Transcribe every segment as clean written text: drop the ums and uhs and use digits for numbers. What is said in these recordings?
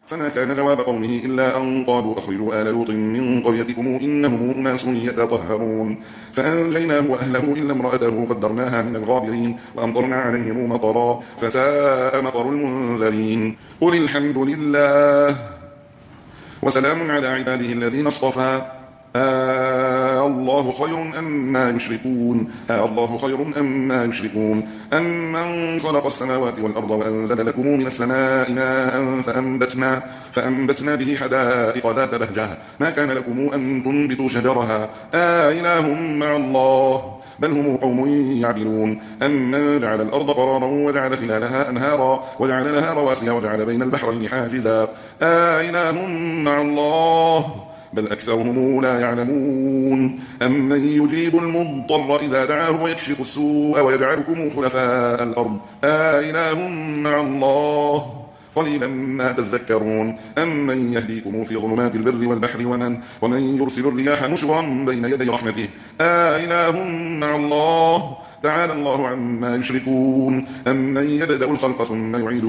فما كان جواب قومه إلا أن قالوا أخرجوا آل لوط من قريتكم إنهم أناس يتطهرون فأنجيناه وأهله إلا امرأته قدرناها من الغابرين وأمطرنا عليهم مطرا فساء مطر المنذرين قل الحمد لله وسلام على عباده الذين اصطفى الله خير أما يشركون الله خير أما يشركون أمن خلق السماوات والأرض وأنزل لكم من السماء ماء فأنبتنا به حدائق ذات بهجة ما كان لكم أن تنبتوا شجرها إله مع الله بل هم قوم يعدلون أمن جعل الأرض قرارا وجعل خلالها أنهارا وجعل لها رواسي وجعل بين البحرين حاجزا إله مع الله بل أكثرهم لا يعلمون أمن يجيب المضطر إذا دعاه ويكشف السوء ويجعلكم خلفاء الأرض إله مع الله قليلا ما تذكرون أمن يهديكم في ظلمات البر والبحر ومن يرسل الرياح نشرا بين يدي رحمته إله مع الله تعالى الله عما يشركون أمن يبدأ الخلق ثم يعيده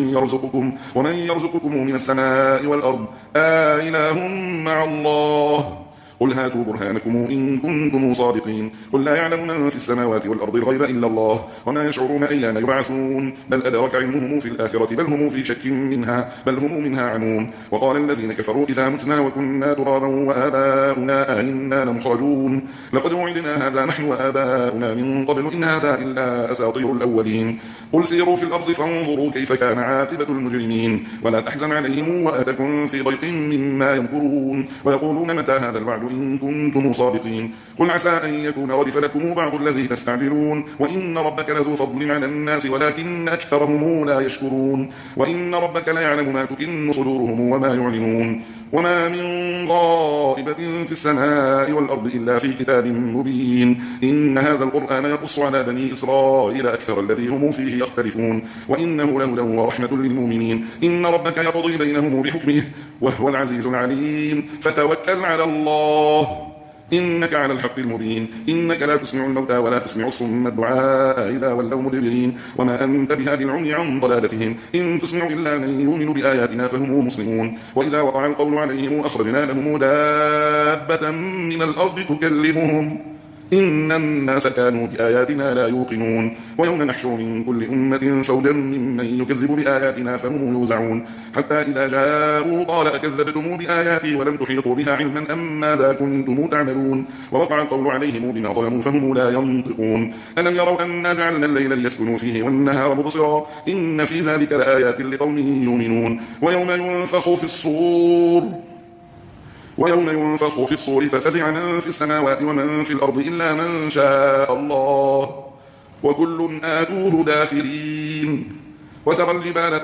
ومن يرزقكم من السماء والأرض إله مع الله قل هاتوا برهانكم إن كنتم صادقين قل لا يعلم من في السماوات والأرض الغيب إلا الله وما يشعرون أيان يبعثون بل أدرك علمهم في الآخرة بل هم في شك منها بل هم منها عمون وقال الذين كفروا إذا متنا وكنا ترابا وآباؤنا أئنا لمخرجون لقد وعدنا هذا نحن وآباؤنا من قبل إن هذا إلا أساطير الأولين قل سيروا في الأرض فانظروا كيف كان عاقبة المجرمين ولا تحزن عليهم ولا تكن في ضيق مما يمكرون ويقولون متى هذا الوعد إن كنتم صادقين قل عسى أن يكون ردف لكم بعض الذي تستعجلون وإن ربك لذو فضل على الناس ولكن أكثرهم لا يشكرون وإن ربك ليعلم ما تكن صدورهم وما يعلنون وما من غائبة في السماء والأرض إلا في كتاب مبين إن هذا القرآن يقص على بني إسرائيل أكثر الذي هم فيه يختلفون وإنه لهدى ورحمة للمؤمنين إن ربك يقضي بينهم بحكمه وهو العزيز العليم فتوكل على الله إنك على الحق المبين إنك لا تسمع الموتى ولا تسمع الصم الدعاء إذا ولوا مدبرين وما أنت بهادي العمي عن ضلالتهم إن تسمع إلا من يؤمن بآياتنا فهم مسلمون وإذا وقع القول عليهم أخرجنا لهم دابة من الأرض تكلمهم إن الناس كانوا بآياتنا لا يوقنون ويوم نحشر من كل أمة فوجا ممن يكذب بآياتنا فهم يوزعون حتى إذا جاءوا قال أكذبتم بآياتي ولم تحيطوا بها علما أم ماذا كنتم تعملون ووقع القول عليهم بما ظلموا فهم لا ينطقون ألم يروا أنا جعلنا الليل ليسكنوا فيه والنهار مبصرا إن في ذلك لآيات لقوم يؤمنون ويوم ينفخ في الصور ففزع من في السماوات ومن في الأرض إلا من شاء الله وكل آتوه داخرين وترى الجبال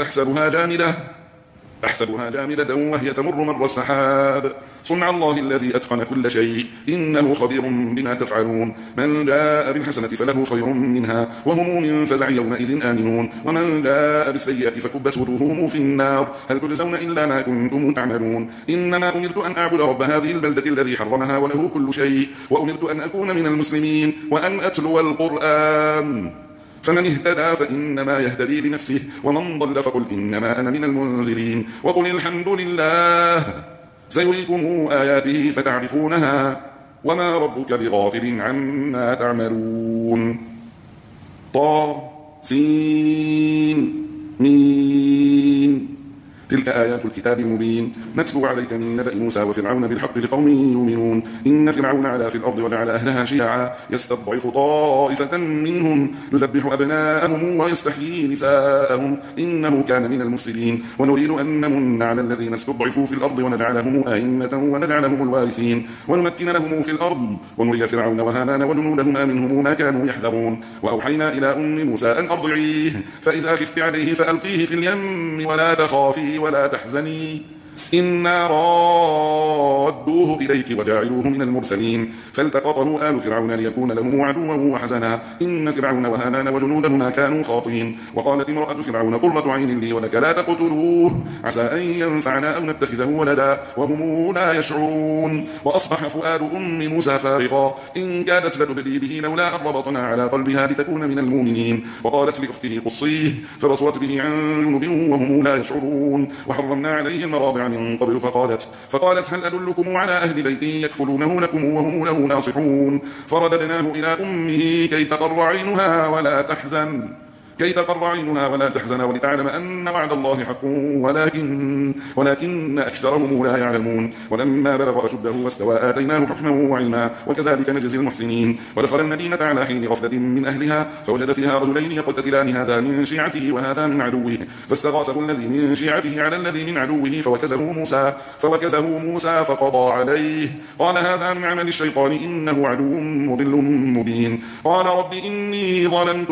تحسبها جامدة وهي تمر مر السحاب صنع الله الذي أتقن كل شيء إنه خبير بما تفعلون من جاء بالحسنة فله خير منها وهم من فزع يومئذ آمنون ومن جاء بالسيئة فكبت وجوههم في النار هل تجزون إلا ما كنتم تعملون إنما أمرت أن أعبد رب هذه البلدة الذي حرمها وله كل شيء وأمرت أن أكون من المسلمين وأن أتلو القرآن فمن اهتدى فإنما يهتدي لنفسه ومن ضل فقل إنما أنا من المنذرين وقل الحمد لله سيريكم آياته فتعرفونها وما ربك بغافل عما تعملون طاسين مين تلك آيات الكتاب المبين نتلو عليك من نبأ موسى وفرعون بالحق لقوم يؤمنون إن فرعون علا في الأرض وجعل أهلها شيعا يستضعف طائفة منهم يذبح أبناءهم ويستحيي نساءهم إنه كان من المفسدين ونريد أن نمن على الذين استضعفوا في الأرض ونجعلهم أئمة ونجعلهم الوارثين ونمكن لهم في الأرض ونري فرعون وهامان وجنودهما منهم ما كانوا يحذرون وأوحينا إلى أم موسى أن أرضعيه فإذا خفت عليه فألقيه في اليم ولا تخافي ولا تحزني إنا رادوه إليك وجاعلوه من المرسلين فالتقطه آل فرعون ليكون لهم عدوا وحزنا إن فرعون وهامان وجنودهما كانوا خاطئين وقالت امرأة فرعون قرة عين لي ولك لا تقتلوه عسى أن ينفعنا أو نتخذه ولدا وهم لا يشعرون وأصبح فؤاد أم موسى فارغا إن كادت لتبدي به لولا أن ربطنا على قلبها لتكون من المؤمنين وقالت لأخته قصيه فبصرت به عن جنب وهم لا يشعرون وحرمنا عليه المراضع من قبل فقالت هل أدلكم على أهل بيت يكفلونه لكم وهم له ناصحون فرددناه إلى أمه كي تقر عينها ولا تحزن ولتعلم أن وعد الله حق ولكن أكثرهم لا يعلمون ولما بلغ أشده واستوى آتيناه حكما وعلما وكذلك نجزي المحسنين ودخل المدينة على حين غفلة من أهلها فوجد فيها رجلين يقتتلان هذا من شيعته وهذا من عدوه فاستغاثه الذي من شيعته على الذي من عدوه فوكزه موسى فقضى عليه قال هذا من عمل الشيطان إنه عدو مضل مبين قال رب إني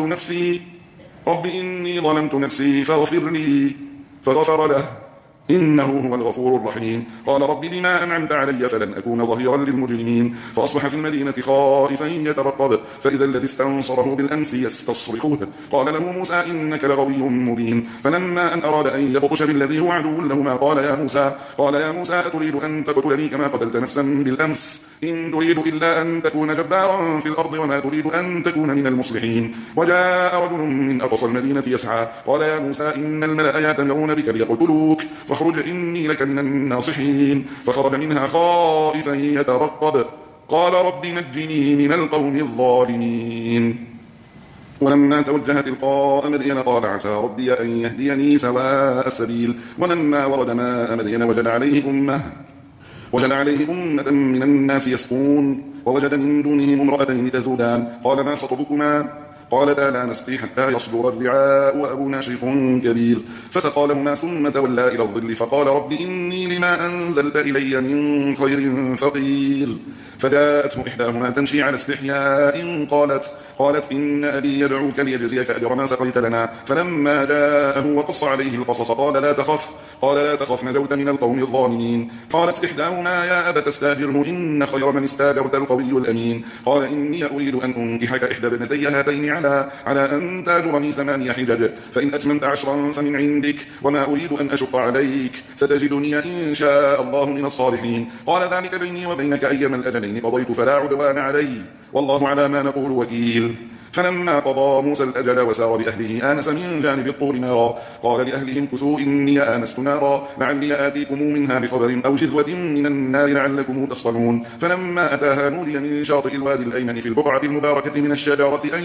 ظلمت نفسي فاغفر لي فغفر له إنه هو الغفور الرحيم قال رب بما أنعمت علي فلن أكون ظهيرا للمجرمين فأصبح في المدينة خائفا يترقب فإذا الذي استنصره بالأمس يستصرخه قال له موسى إنك لغوي مبين فلما أن أراد أن يبطش بالذي هو عدو لهما قال يا موسى أتريد أن تقتلني كما قتلت نفسا بالأمس إن تريد إلا أن تكون جبارا في الأرض وما تريد أن تكون من المصلحين وجاء رجل من أقصى المدينة يسعى قال يا موسى إن الملأ يأتمرون بك ليقتلوك فاخرج إني لك من الناصحين فخرج منها خائفا يترقب قال رب نجني من القوم الظالمين ولما توجه تلقاء مدين قال عسى ربي أن يهديني سواء السبيل ولما ورد ماء مدين وجد عليه أمة من الناس يسقون ووجد من دونهم امرأتين تذودان قال ما خطبكما قالتا لا نسقي حتى يصدر الرعاء وأبونا شيخ كبير فسقى لهما ثم تولى إلى الظل فقال رب إني لما أنزلت إلي من خير فقير فجاءته إحداهما تمشي على استحياء قالت إن أبي يدعوك ليجزيك أجر ما سقيت لنا فلما جاءه وقص عليه القصص قال لا تخف نجوت من القوم الظالمين قالت إحداهما يا أبت استاجره إن خير من استاجرت القوي الأمين قال إني أريد أن أنكحك إحدى ابنتي هاتين على أن تاجرني 8 حجج فإن أتممت 10 فمن عندك وما أريد أن أشق عليك ستجدني إن شاء الله من الصالحين قال ذلك بيني وبينك أيما الأجلين قضيت فلا عدوان علي والله على ما نقول وكيل فلما قضى موسى الأجل وسار بأهله آنس من جانب الطور نارا قال لأهلهم كثوا إني آنست نارا لعلي آتيكم منها بخبر أو جذوة من النار لعلكم تصطلون فلما أتاها نودي من شاطئ الوادي الأيمن في البقعة المباركة من الشجرة أن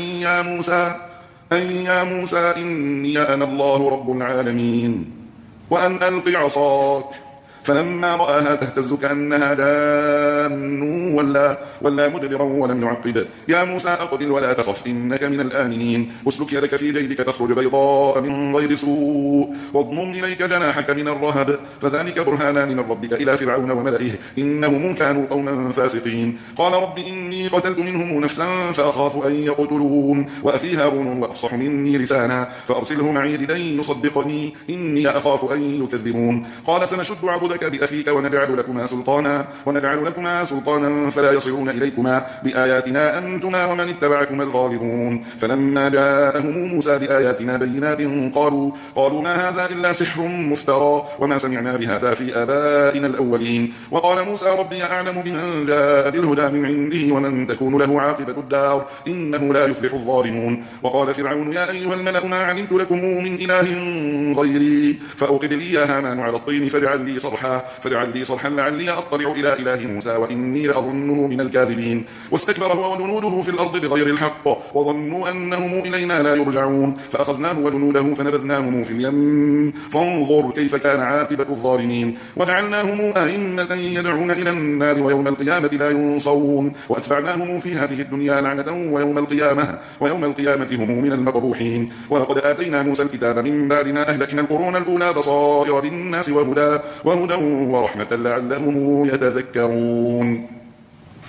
يا موسى إني أنا الله رب العالمين وأن ألق عصاك فلما رآها تهتز كأنها جان ولا مدبرا ولم يعقب يا موسى أقبل ولا تخف إنك من الآمنين اسلك يدك في جيبك تخرج بيضاء من غير سوء واضمم إليك جناحك من الرهب فذلك برهانان من ربك إلى فرعون وملئه إنهم كانوا قوما فاسقين قال رب إني قتلت منهم نفسا فأخاف أن يقتلون وأخي هارون وأفصح مني لسانا فأرسله معي لن يصدقني إني أخاف أن يكذبون قال سنشد عضدك بأخيك ونجعل لكما سلطانا فلا يصلون إليكما بآياتنا أنتما ومن اتبعكما الغالبون فلما جاءهم موسى بآياتنا بينات قالوا ما هذا إلا سحر مفترى وما سمعنا بهذا في آبائنا الأولين وقال موسى ربي أعلم بمن جاء بالهدى من عنده ومن تكون له عاقبة الدار إنه لا يفلح الظالمون وقال فرعون يا أيها الملأ ما علمت لكم من إله غيري فأوقد لي يا هامان على الطين فاجعل لي صرحا لعلي أطلع إلى إله موسى وإني لأظنه من الكاذبين واستكبر هو وجنوده في الأرض بغير الحق وظنوا أنهم إلينا لا يرجعون فأخذناه وجنوده فنبذناهم في اليم فانظر كيف كان عاقبة الظالمين وجعلناهم أئمة يدعون إلى النار ويوم القيامة لا ينصرون وأتبعناهم في هذه الدنيا لعنة ويوم القيامة هم من المقبوحين ولقد آتينا موسى الكتاب من بعد ما أهلكنا القرون الأولى بصائر للناس وهدى ورحمة لعلهم يتذكرون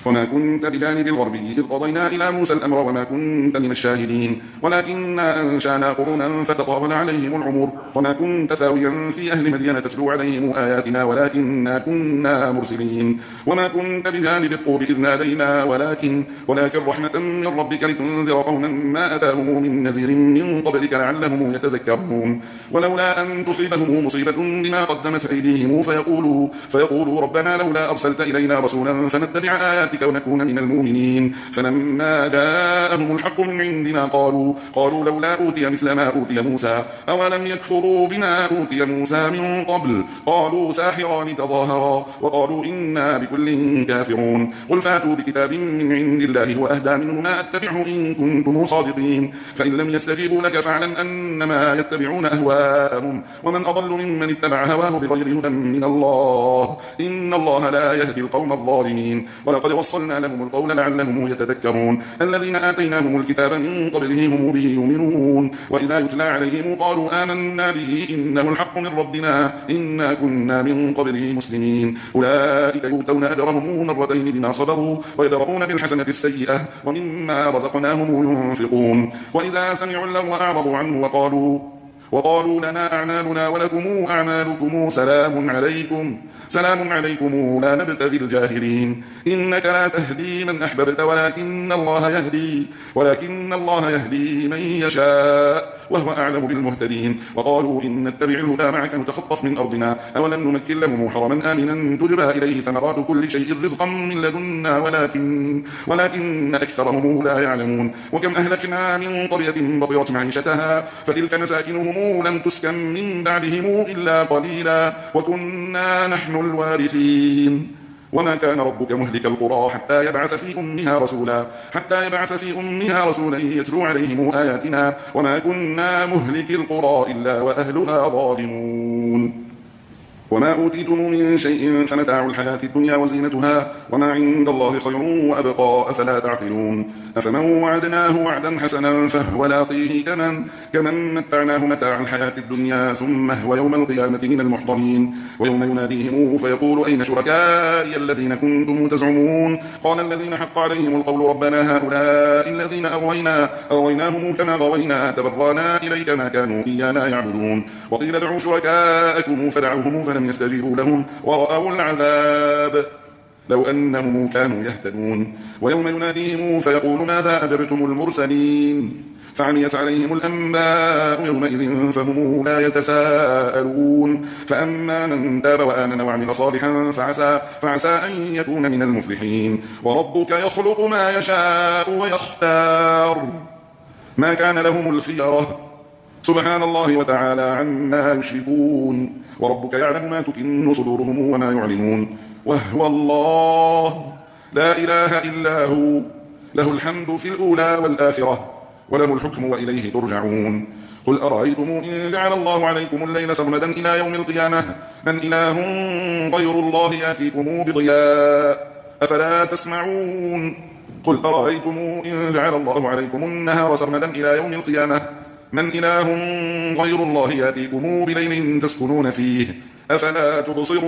وما كنت بجانب الغربي إذ قضينا إلى موسى الأمر وما كنت من الشاهدين ولكننا أنشأنا قرونا فتطاول عليهم العمر وما كنت ثاويا في أهل مدين تتلو عليهم آياتنا ولكننا كنا مرسلين وما كنت بجانب الطور إذ نادينا ولكن رحمة من ربك لتنذر قوما ما أتاهم من نذير من قبلك لعلهم يتذكرون ولولا أن تصيبهم مصيبة بما قدمت أيديهم فيقولوا ربنا لولا أرسلت إلينا رسولا فنتبع آياتك ونكون من المؤمنين فلما جاءهم الحق من عندنا قالوا لولا أوتي مثل ما أوتي موسى أولم يكفروا بما أوتي موسى من قبل قالوا ساحران تظاهرا وقالوا إنا بكل كافرون قل فاتوا بكتاب من عند الله هو أهدى منه ما أتبعه إن كنتم صادقين فإن لم يستجيبوا لك فاعلم أنما يتبعون أهواءهم ومن أضل ممن اتبع هواه بغير هدى من الله إن الله لا يهدي القوم الظالمين ولقد وصلنا لهم القول لعلهم يتذكرون الذين آتيناهم الكتاب من قبله هم به يؤمنون وإذا يتلى عليهم قالوا آمنا به إنه الحق من ربنا إنا كنا من قبله مسلمين أولئك يؤتون أجرهم مرتين بما صبروا ويدرؤون بالحسنة السيئة ومما رزقناهم ينفقون وإذا سمعوا اللغو أعرضوا عنه وقالوا لنا أعمالنا ولكم أعمالكم سلام عليكم لا نبتغي الجاهلين إنك لا تهدي من أحببت ولكن الله يهدي من يشاء وهو أعلم بالمهتدين وقالوا إن نتبع الهدى معك نتخطف من أرضنا أولم نمكن لهم حرما آمنا تجبى إليه ثمرات كل شيء رزقا من لدنا ولكن أكثرهم لا يعلمون وكم أهلكنا من قرية بطرت معيشتها فتلك مساكنهم لم تسكن من بعدهم إلا قليلا وكنا نحن الوارثين وما كان ربك مهلك القرى حتى يبعث في أمها رسولا يتلو عليهم آياتنا وما كنا مهلك القرى إلا وأهلها ظالمون وما أوتيتم من شيء فمتاع الحياة الدنيا وزينتها وما عند الله خير وأبقى أفلا تعقلون أفمن وعدناه وعدا حسنا فهو لاقيه كمن متعناه متاع الحياة الدنيا ثم هو يوم القيامة من المحضرين ويوم يناديهم فيقول أين شركائي الذين كنتم تزعمون قال الذين حق عليهم القول ربنا هؤلاء الذين أغويناهم كما غوينا تبرانا إليك ما كانوا إيانا يعبدون وقيل ادعوا شركاءكم فدعوهم فلم يستجيبوا لهم ورأوا العذاب لو أنهم كانوا يهتدون ويوم يناديهم فيقول ماذا أجبتم المرسلين فعميت عليهم الأنباء يومئذ فهم لا يتساءلون فأما من تاب وآمن وعمل صالحا فعسى أن يكون من المفلحين وربك يخلق ما يشاء ويختار ما كان لهم الخيرة سبحان الله وتعالى عما يشركون وربك يعلم ما تكن صدورهم وما يعلنون وهو الله لا إله إلا هو له الحمد في الأولى والآخرة وله الحكم وإليه ترجعون قل أرأيتم إن جعل الله عليكم الليل سرمدا إلى يوم القيامة من إله غير الله يأتيكم بضياء أفلا تسمعون قل أرأيتم إن جعل الله عليكم النهار سرمدا إلى يوم القيامة من إله غير الله يأتيكم بليل تسكنون فيه أفلا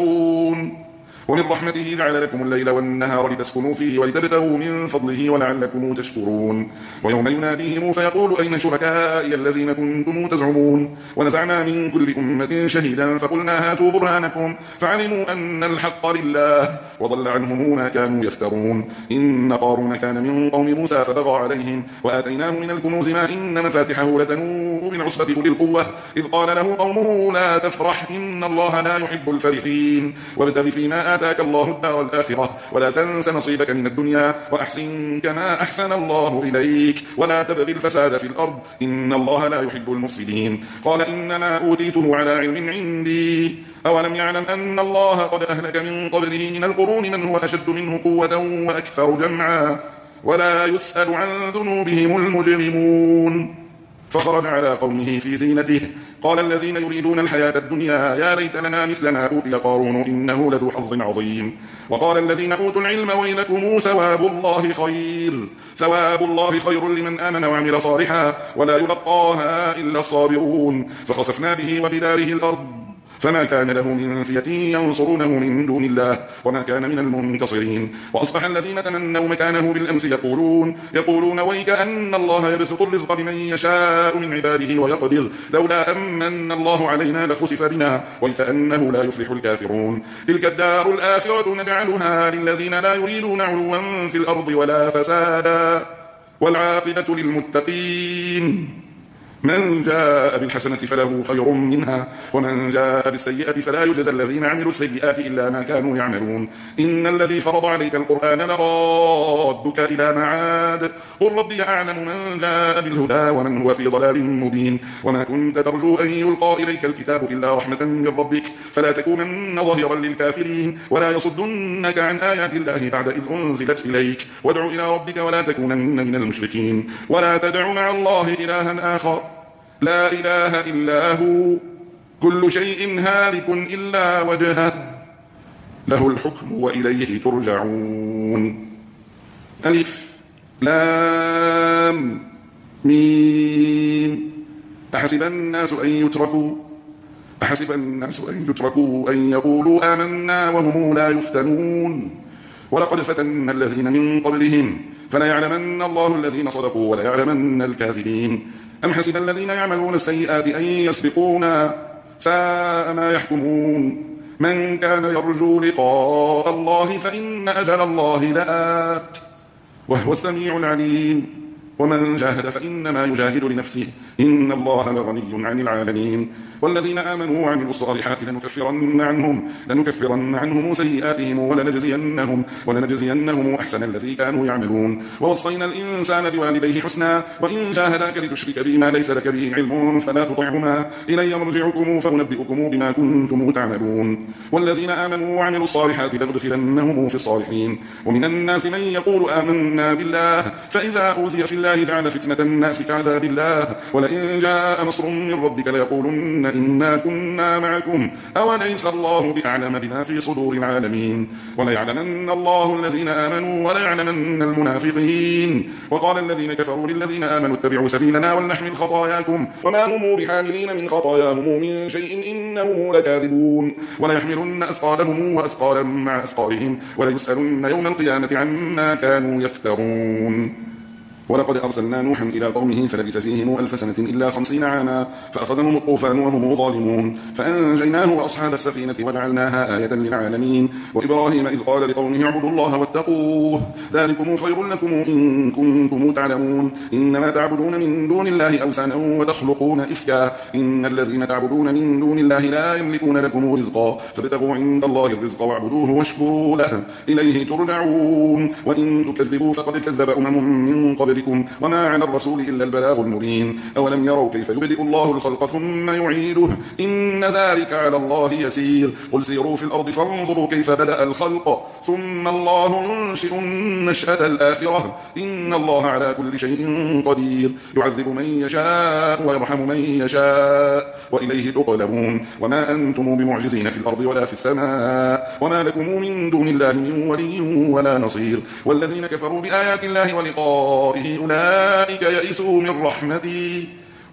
تبصرون ومن رحمته جعل لكم الليل والنهار لتسكنوا فيه ولتبتغوا من فضله ولعلكم تشكرون ويوم يناديهم فيقول أين شركائي الذين كنتم تزعمون ونزعنا من كل أمة شهيدا فقلنا هاتوا برهانكم فعلموا أن الحق لله وضل عنهم ما كانوا يفترون إن قارون كان من قوم موسى فبغى عليهم وآتيناه من الكنوز ما إن مفاتحه لتنوء بالعصبة أولي القوة إذ قال له قومه لا تفرح إن الله لا يحب الفرحين وابتغ فيما آتاك الله الدار الآخرة ولا تنس نصيبك من الدنيا وأحسن كما أحسن الله إليك ولا تبغ الفساد في الأرض إن الله لا يحب المفسدين قال إنما أوتيته على علم عندي أولم يعلم أن الله قد أهلك من قبله من القرون من هو أشد منه قوة وأكثر جمعا ولا يسأل عن ذنوبهم المجرمون فخرج على قومه في زينته قال الذين يريدون الحياة الدنيا يا ليت لنا مثل ما أوتي قارون إنه لذو حظ عظيم وقال الذين أوتوا العلم ويلكم ثواب الله خير لمن آمن وعمل صالحا ولا يلقاها إلا الصابرون فخسفنا به وبداره الأرض فما كان له من فئة ينصرونه من دون الله وما كان من المنتصرين. وأصبح الذين تمنوا مكانه بالأمس يقولون ويك أن الله يبسط الرزق لمن يشاء من عباده ويقدر لولا أمن الله علينا لخسف بنا ويك أنه لا يفلح الكافرون. تلك الدار الآخرة نجعلها للذين لا يريدون علوا في الأرض ولا فسادا والعاقبة للمتقين. من جاء بالحسنة فله خير منها ومن جاء بالسيئة فلا يجزى الذين عملوا السيئات إلا ما كانوا يعملون. إن الذي فرض عليك القرآن لرادك إلى معاد قل ربي أعلم من جاء بالهدى ومن هو في ضلال مبين. وما كنت ترجو أن يلقى إليك الكتاب إلا رحمة من ربك فلا تكونن ظهيرا للكافرين ولا يصدنك عن آيات الله بعد إذ أنزلت إليك وادع إلى ربك ولا تكونن من المشركين. ولا تدع مع الله إلها آخر لا إله إلا هو كل شيء هالك إلا وجهه له الحكم وإليه ترجعون. ألف لام ميم أحسب الناس أن يتركوا أن يقولوا آمنا وهم لا يفتنون. ولقد فتنا الذين من قبلهم فليعلمن الله الذين صدقوا وليعلمن الكاذبين. أم حسب الذين يعملون السيئات أن يسبقونا ساء ما يحكمون. من كان يرجو لقاء الله فإن أجل الله لآت وهو السميع العليم. ومن جاهد فإنما يجاهد لنفسه إن الله لغني عن العالمين. والذين آمنوا وعملوا الصالحات لنكفرن عنهم سيئاتهم ولنجزينهم أحسن الذي كانوا يعملون. ووصينا الإنسان بوالديه حسنا وإن جاهداك لتشرك بما ليس لك به علم فلا تطعهما إلي مرجعكم فأنبئكم بما كنتم تعملون. والذين آمنوا وعملوا الصالحات لندخلنهم في الصالحين. ومن الناس من يقول آمنا بالله فإذا أوذي في الله جعل فتنة الناس كعذاب الله ولئن جاء نصر من ربك ليقولن إنا كنا معكم أوليس الله بأعلم بما في صدور العالمين. وليعلمن الله الذين آمنوا وليعلمن المنافقين. وقال الذين كفروا للذين آمنوا اتبعوا سبيلنا ولنحمل خطاياكم وما هم بحاملين من خطاياهم من شيء إنهم لكاذبون. وليحملن أثقالهم وأثقالا مع أثقالهم وليسألن يوم القيامة عما كانوا يفترون. ولقد أرسلنا نوحا إلى قومه فلبث فيهم 1000 سنة إلا 50 عاما فأخذهم الطوفان وهم ظالمون فأنجيناه وأصحاب السفينة وجعلناها آية للعالمين. وإبراهيم إذ قال لقومه اعبدوا الله واتقوه ذلكم خير لكم إن كنتم تعلمون. إنما تعبدون من دون الله أوثانا وتخلقون إفكا إن الذين تعبدون من دون الله لا يملكون لكم رزقا فابتغوا عند الله الرزق واعبدوه واشكروا له إليه ترجعون. وإن تكذبوا فقد كذب من قبلكم وما على الرسول إلا البلاغ المبين. أولم يروا كيف يبدئ الله الخلق ثم يعيده إن ذلك على الله يسير. قل سيروا في الأرض فانظروا كيف بدأ الخلق ثم الله ينشئ النشأة الآخرة إن الله على كل شيء قدير. يعذب من يشاء ويرحم من يشاء وإليه تقلبون. وما أنتم بمعجزين في الأرض ولا في السماء وما لكم من دون الله من ولي ولا نصير. والذين كفروا بآيات الله ولقائه أولئك يئسوا من رحمتي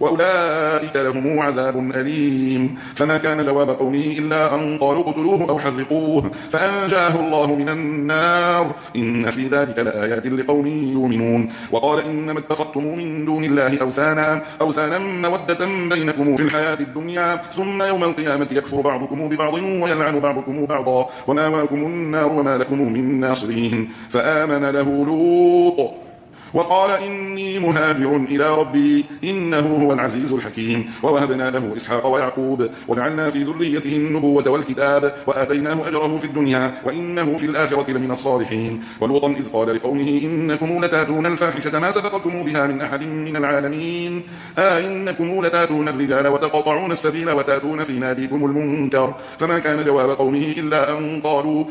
وأولئك لهم عذاب أليم. فما كان جواب قومه إلا أن قالوا اقتلوه أو حرقوه فأنجاه الله من النار إن في ذلك لآيات لقوم يؤمنون. وقال إنما اتخذتم من دون الله أوثانا مودة بينكم في الحياة الدنيا ثم يوم القيامة يكفر بعضكم ببعض ويلعن بعضكم بعضا ومأواكم النار وما لكم من ناصرين. فآمن له لوط وقال إني مهاجر إلى ربي إنه هو العزيز الحكيم. ووهبنا له إسحاق ويعقوب وجعلنا في ذريته النبوة والكتاب وآتيناه أجره في الدنيا وإنه في الآخرة لمن الصالحين. ولوطا إذ قال لقومه إنكم لتاتون الفاحشة ما سبقكم بها من أحد من العالمين إنكم لتاتون الرجال وتقطعون السبيل وتاتون في ناديكم المنكر. فما كان جواب قومه إلا أن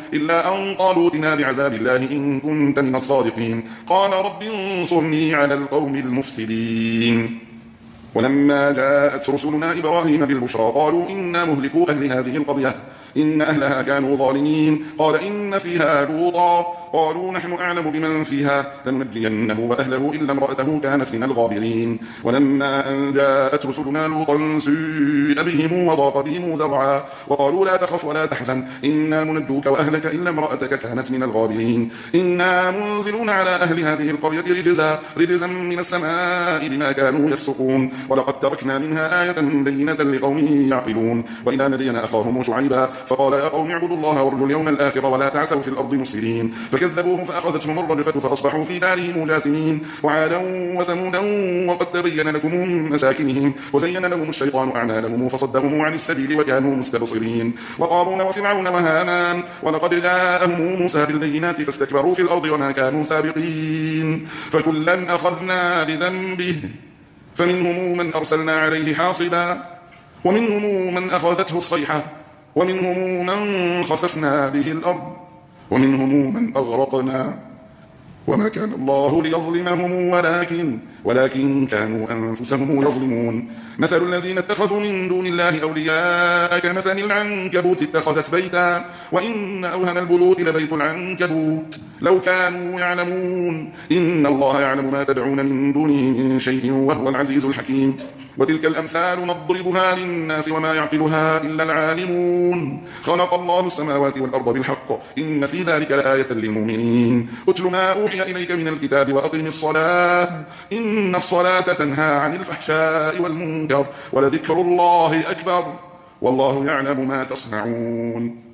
قالوا ائتنا بعذاب الله إن كنت من الصادقين. قال رب انصرني على القوم المفسدين. ولما جاءت رسلنا إبراهيم بالبشرى قالوا إنا مهلكو أهل هذه القرية إن أهلها كانوا ظالمين. قال إن فيها لوطا قالوا نحن أعلم بمن فيها لننجينه وأهله إلا امرأته كانت من الغابرين ولما أن جاءت رسلنا لوطا سيء بهم وضاق بهم ذرعا وقالوا لا تخف ولا تحزن إنا منجوك وأهلك إلا امرأتك كانت من الغابرين إنا منزلون على أهل هذه القرية رجزا من السماء بما كانوا يفسقون ولقد تركنا منها آية بينة لقوم يعقلون وإلى مدين أخاهم شعيبا فقال يا قوم اعبدوا الله وارجوا اليوم الآخر ولا تعثوا في الأرض مفسدين فكذبوه فأخذتهم الرجفة فأصبحوا في دارهم جاثمين وعادا وثمودا وقد تبين لكم من مساكنهم وزين لهم الشيطان أعمالهم فصدهم عن السبيل وكانوا مستبصرين وقارون وفرعون وهامان ولقد جاءهم موسى بالبينات فاستكبروا في الأرض وما كانوا سابقين فكلا أخذنا بذنبه فمنهم من أرسلنا عليه حاصبا ومنهم من أخذته الصيحة ومنهم من خسفنا به الأرض ومنهم من أغرقنا وما كان الله ليظلمهم ولكن كانوا أنفسهم يظلمون مثل الذين اتخذوا من دون الله أولياء كمثل العنكبوت اتخذت بيتا وإن أوهن البيوت لبيت العنكبوت لو كانوا يعلمون إن الله يعلم ما تدعون من دونه من شيء وهو العزيز الحكيم وتلك الأمثال نضربها للناس وما يعقلها إلا العالمون خلق الله السماوات والأرض بالحق إن في ذلك لآية للمؤمنين اتل ما أوحي إليك من الكتاب وأقم الصلاة إن الصلاة تنهى عن الفحشاء والمنكر ولذكر الله أكبر والله يعلم ما تصنعون